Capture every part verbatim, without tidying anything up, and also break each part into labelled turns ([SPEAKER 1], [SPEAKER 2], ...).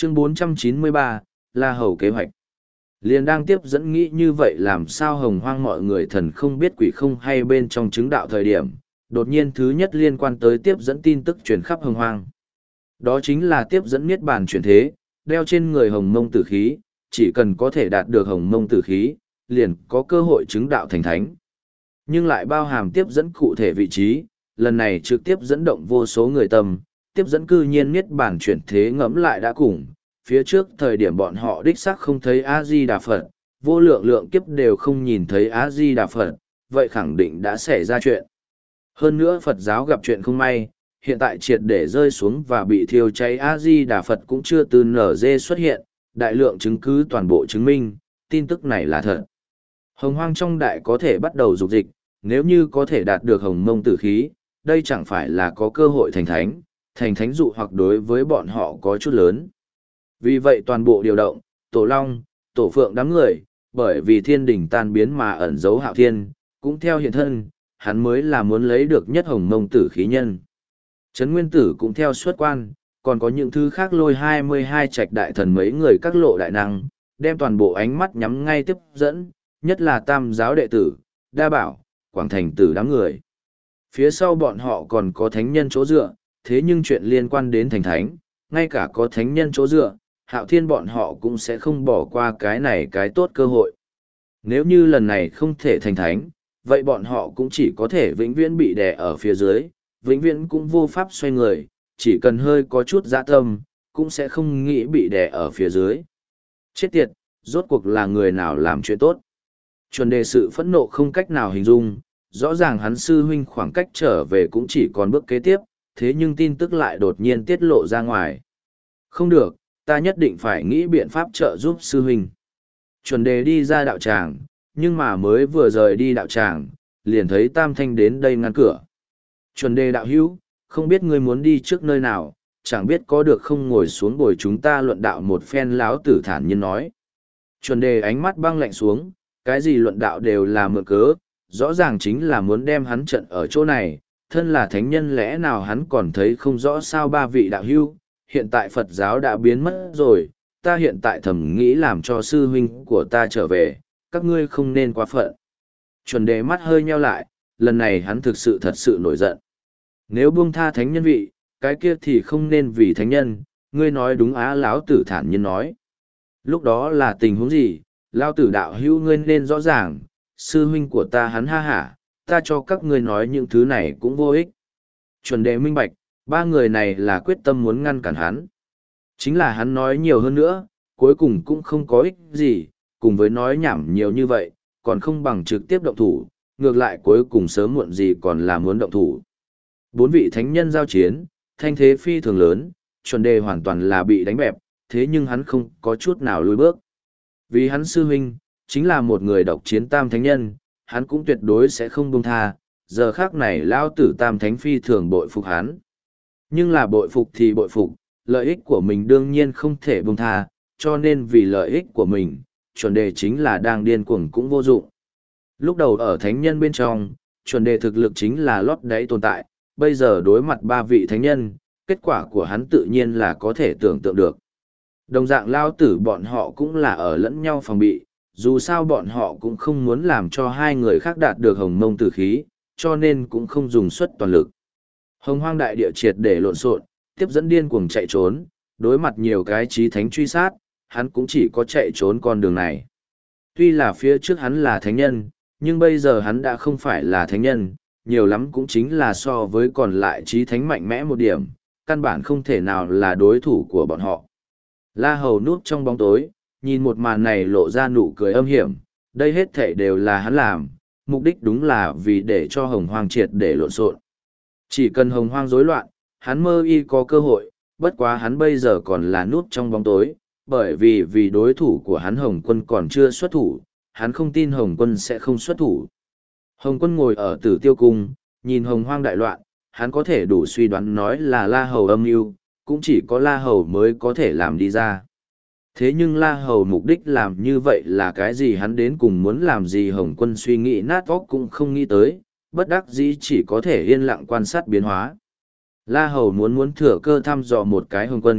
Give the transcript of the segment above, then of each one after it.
[SPEAKER 1] Chương bốn trăm chín mươi ba, La Hầu kế hoạch. Liền đang tiếp dẫn nghĩ như vậy làm sao hồng hoang mọi người thần không biết quỷ không hay bên trong chứng đạo thời điểm, đột nhiên thứ nhất liên quan tới tiếp dẫn tin tức truyền khắp hồng hoang. Đó chính là tiếp dẫn niết bàn chuyển thế, đeo trên người hồng mông tử khí, chỉ cần có thể đạt được hồng mông tử khí, liền có cơ hội chứng đạo thành thánh. Nhưng lại bao hàm tiếp dẫn cụ thể vị trí, lần này trực tiếp dẫn động vô số người tâm, tiếp dẫn cư nhiên niết bàn chuyển thế ngẫm lại đã cùng, phía trước thời điểm bọn họ đích xác không thấy A-di-đà Phật, vô lượng lượng kiếp đều không nhìn thấy A-di-đà Phật, vậy khẳng định đã xảy ra chuyện. Hơn nữa Phật giáo gặp chuyện không may, hiện tại triệt để rơi xuống và bị thiêu cháy A-di-đà Phật cũng chưa từ nở dê xuất hiện, đại lượng chứng cứ toàn bộ chứng minh, tin tức này là thật. Hồng hoang trong đại có thể bắt đầu dục dịch, nếu như có thể đạt được hồng mông tử khí, đây chẳng phải là có cơ hội thành thánh, thành thánh dụ hoặc đối với bọn họ có chút lớn. Vì vậy toàn bộ điều động, tổ long, tổ phượng đám người, bởi vì thiên đình tan biến mà ẩn giấu hạo thiên, cũng theo hiện thân, hắn mới là muốn lấy được nhất hồng mông tử khí nhân. Trấn Nguyên Tử cũng theo xuất quan, còn có những thứ khác lôi hai mươi hai trạch đại thần mấy người các lộ đại năng, đem toàn bộ ánh mắt nhắm ngay tiếp dẫn, nhất là tam giáo đệ tử, đa bảo, quảng thành tử đám người. Phía sau bọn họ còn có thánh nhân chỗ dựa, thế nhưng chuyện liên quan đến thành thánh, ngay cả có thánh nhân chỗ dựa, hạo thiên bọn họ cũng sẽ không bỏ qua cái này cái tốt cơ hội. Nếu như lần này không thể thành thánh, vậy bọn họ cũng chỉ có thể vĩnh viễn bị đè ở phía dưới, vĩnh viễn cũng vô pháp xoay người, chỉ cần hơi có chút dã tâm, cũng sẽ không nghĩ bị đè ở phía dưới. Chết tiệt, rốt cuộc là người nào làm chuyện tốt. Chuẩn đề sự phẫn nộ không cách nào hình dung, rõ ràng hắn sư huynh khoảng cách trở về cũng chỉ còn bước kế tiếp, thế nhưng tin tức lại đột nhiên tiết lộ ra ngoài. Không được, ta nhất định phải nghĩ biện pháp trợ giúp sư huynh. Chuẩn đề đi ra đạo tràng, nhưng mà mới vừa rời đi đạo tràng, liền thấy Tam Thanh đến đây ngăn cửa. Chuẩn đề đạo hữu, không biết ngươi muốn đi trước nơi nào, chẳng biết có được không ngồi xuống bồi chúng ta luận đạo một phen. Láo tử thản nhiên nói. Chuẩn đề ánh mắt băng lạnh xuống, cái gì luận đạo đều là mượn cớ, rõ ràng chính là muốn đem hắn trận ở chỗ này, thân là thánh nhân lẽ nào hắn còn thấy không rõ sao ba vị đạo hữu, hiện tại Phật giáo đã biến mất rồi, ta hiện tại thầm nghĩ làm cho sư huynh của ta trở về, các ngươi không nên quá phận. Chuẩn đề mắt hơi nheo lại, lần này hắn thực sự thật sự nổi giận. Nếu buông tha thánh nhân vị, cái kia thì không nên vì thánh nhân, ngươi nói đúng á. Lão tử thản nhiên nói. Lúc đó là tình huống gì, Lão tử đạo hữu ngươi nên rõ ràng, sư huynh của ta hắn ha hả, ta cho các ngươi nói những thứ này cũng vô ích. Chuẩn đề minh bạch, ba người này là quyết tâm muốn ngăn cản hắn. Chính là hắn nói nhiều hơn nữa, cuối cùng cũng không có ích gì, cùng với nói nhảm nhiều như vậy, còn không bằng trực tiếp động thủ, ngược lại cuối cùng sớm muộn gì còn là muốn động thủ. Bốn vị thánh nhân giao chiến, thanh thế phi thường lớn, chuẩn đề hoàn toàn là bị đánh bẹp, thế nhưng hắn không có chút nào lùi bước. Vì hắn sư huynh, chính là một người độc chiến tam thánh nhân, hắn cũng tuyệt đối sẽ không buông tha, giờ khác này lao tử tam thánh phi thường bội phục hắn. Nhưng là bội phục thì bội phục, lợi ích của mình đương nhiên không thể buông tha, cho nên vì lợi ích của mình, chuẩn đề chính là đang điên cuồng cũng vô dụng. Lúc đầu ở thánh nhân bên trong, chuẩn đề thực lực chính là lót đáy tồn tại, bây giờ đối mặt ba vị thánh nhân, kết quả của hắn tự nhiên là có thể tưởng tượng được. Đồng dạng lao tử bọn họ cũng là ở lẫn nhau phòng bị, dù sao bọn họ cũng không muốn làm cho hai người khác đạt được hồng mông tử khí, cho nên cũng không dùng suất toàn lực. Hồng hoang đại địa triệt để lộn xộn, tiếp dẫn điên cuồng chạy trốn, đối mặt nhiều cái chí thánh truy sát, hắn cũng chỉ có chạy trốn con đường này. Tuy là phía trước hắn là thánh nhân, nhưng bây giờ hắn đã không phải là thánh nhân, nhiều lắm cũng chính là so với còn lại chí thánh mạnh mẽ một điểm, căn bản không thể nào là đối thủ của bọn họ. La Hầu núp trong bóng tối, nhìn một màn này lộ ra nụ cười âm hiểm, đây hết thảy đều là hắn làm, mục đích đúng là vì để cho hồng hoang triệt để lộn xộn. Chỉ cần hồng hoang rối loạn, hắn mơ y có cơ hội, bất quá hắn bây giờ còn là núp trong bóng tối, bởi vì vì đối thủ của hắn Hồng Quân còn chưa xuất thủ, hắn không tin Hồng Quân sẽ không xuất thủ. Hồng Quân ngồi ở Tử Tiêu Cung, nhìn hồng hoang đại loạn, hắn có thể đủ suy đoán nói là La Hầu âm mưu, cũng chỉ có La Hầu mới có thể làm đi ra. Thế nhưng La Hầu mục đích làm như vậy là cái gì, hắn đến cùng muốn làm gì Hồng Quân suy nghĩ nát óc cũng không nghĩ tới, bất đắc dĩ chỉ có thể yên lặng quan sát biến hóa. La Hầu muốn muốn thừa cơ thăm dò một cái Hồng Quân,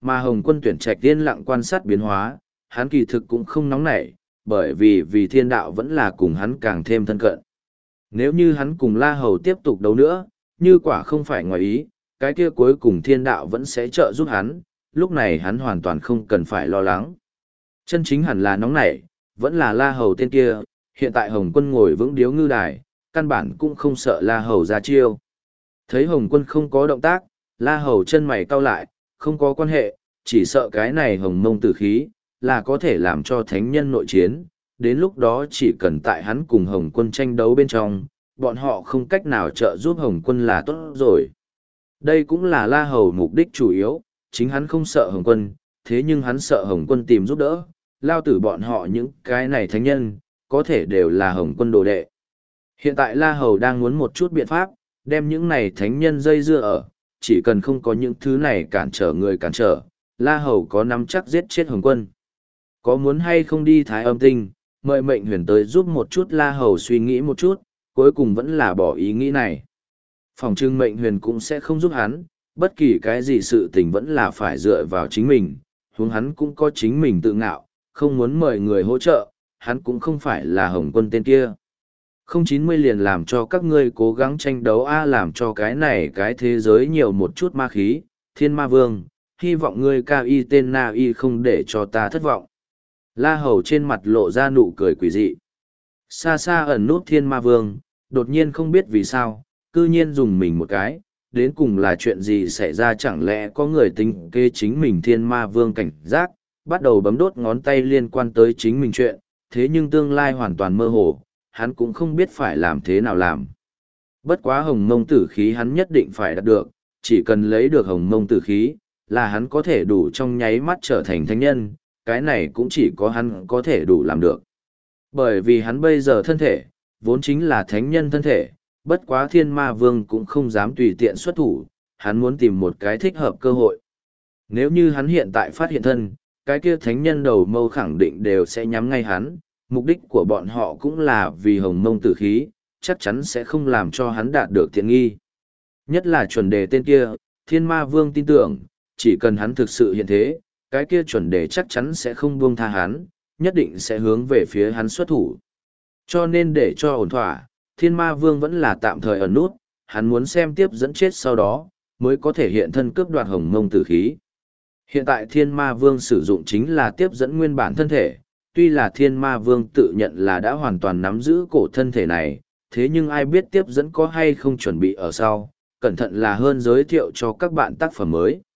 [SPEAKER 1] mà Hồng Quân tuyển trạch yên lặng quan sát biến hóa, hắn kỳ thực cũng không nóng nảy, bởi vì vì thiên đạo vẫn là cùng hắn càng thêm thân cận. Nếu như hắn cùng La Hầu tiếp tục đấu nữa, như quả không phải ngoài ý, cái kia cuối cùng thiên đạo vẫn sẽ trợ giúp hắn, lúc này hắn hoàn toàn không cần phải lo lắng. Chân chính hẳn là nóng nảy, vẫn là La Hầu tên kia, hiện tại Hồng Quân ngồi vững điếu ngư đài, căn bản cũng không sợ La Hầu ra chiêu. Thấy Hồng Quân không có động tác, La Hầu chân mày cau lại, không có quan hệ, chỉ sợ cái này hồng mông tử khí, là có thể làm cho thánh nhân nội chiến, đến lúc đó chỉ cần tại hắn cùng Hồng Quân tranh đấu bên trong, bọn họ không cách nào trợ giúp Hồng Quân là tốt rồi. Đây cũng là La Hầu mục đích chủ yếu, chính hắn không sợ Hồng Quân, thế nhưng hắn sợ Hồng Quân tìm giúp đỡ, lao tử bọn họ những cái này thánh nhân, có thể đều là Hồng Quân đồ đệ. Hiện tại La Hầu đang muốn một chút biện pháp, đem những này thánh nhân dây dưa ở, chỉ cần không có những thứ này cản trở người cản trở, La Hầu có nắm chắc giết chết Hồng Quân. Có muốn hay không đi Thái Âm Tinh, mời mệnh huyền tới giúp một chút La Hầu suy nghĩ một chút, cuối cùng vẫn là bỏ ý nghĩ này. Phòng trưng mệnh huyền cũng sẽ không giúp hắn, bất kỳ cái gì sự tình vẫn là phải dựa vào chính mình, huống hắn cũng có chính mình tự ngạo, không muốn mời người hỗ trợ, hắn cũng không phải là Hồng Quân tên kia. Không chín mươi liền làm cho các ngươi cố gắng tranh đấu a làm cho cái này cái thế giới nhiều một chút ma khí, thiên ma vương, hy vọng ngươi cao y tên na y không để cho ta thất vọng. La Hầu trên mặt lộ ra nụ cười quỷ dị. Xa xa ẩn nút thiên ma vương, đột nhiên không biết vì sao, cư nhiên dùng mình một cái, đến cùng là chuyện gì xảy ra chẳng lẽ có người tính kê chính mình thiên ma vương cảnh giác, bắt đầu bấm đốt ngón tay liên quan tới chính mình chuyện, thế nhưng tương lai hoàn toàn mơ hồ, hắn cũng không biết phải làm thế nào làm. Bất quá hồng mông tử khí hắn nhất định phải đạt được, chỉ cần lấy được hồng mông tử khí, là hắn có thể đủ trong nháy mắt trở thành thánh nhân, cái này cũng chỉ có hắn có thể đủ làm được. Bởi vì hắn bây giờ thân thể, vốn chính là thánh nhân thân thể, bất quá thiên ma vương cũng không dám tùy tiện xuất thủ, hắn muốn tìm một cái thích hợp cơ hội. Nếu như hắn hiện tại phát hiện thân, cái kia thánh nhân đầu mâu khẳng định đều sẽ nhắm ngay hắn, mục đích của bọn họ cũng là vì hồng mông tử khí, chắc chắn sẽ không làm cho hắn đạt được tiện nghi. Nhất là chuẩn đề tên kia, thiên ma vương tin tưởng, chỉ cần hắn thực sự hiện thế, cái kia chuẩn đề chắc chắn sẽ không buông tha hắn, nhất định sẽ hướng về phía hắn xuất thủ. Cho nên để cho ổn thỏa, thiên ma vương vẫn là tạm thời ẩn nút, hắn muốn xem tiếp dẫn chết sau đó, mới có thể hiện thân cướp đoạt hồng mông tử khí. Hiện tại thiên ma vương sử dụng chính là tiếp dẫn nguyên bản thân thể, tuy là thiên ma vương tự nhận là đã hoàn toàn nắm giữ cổ thân thể này, thế nhưng ai biết tiếp dẫn có hay không chuẩn bị ở sau, cẩn thận là hơn giới thiệu cho các bạn tác phẩm mới.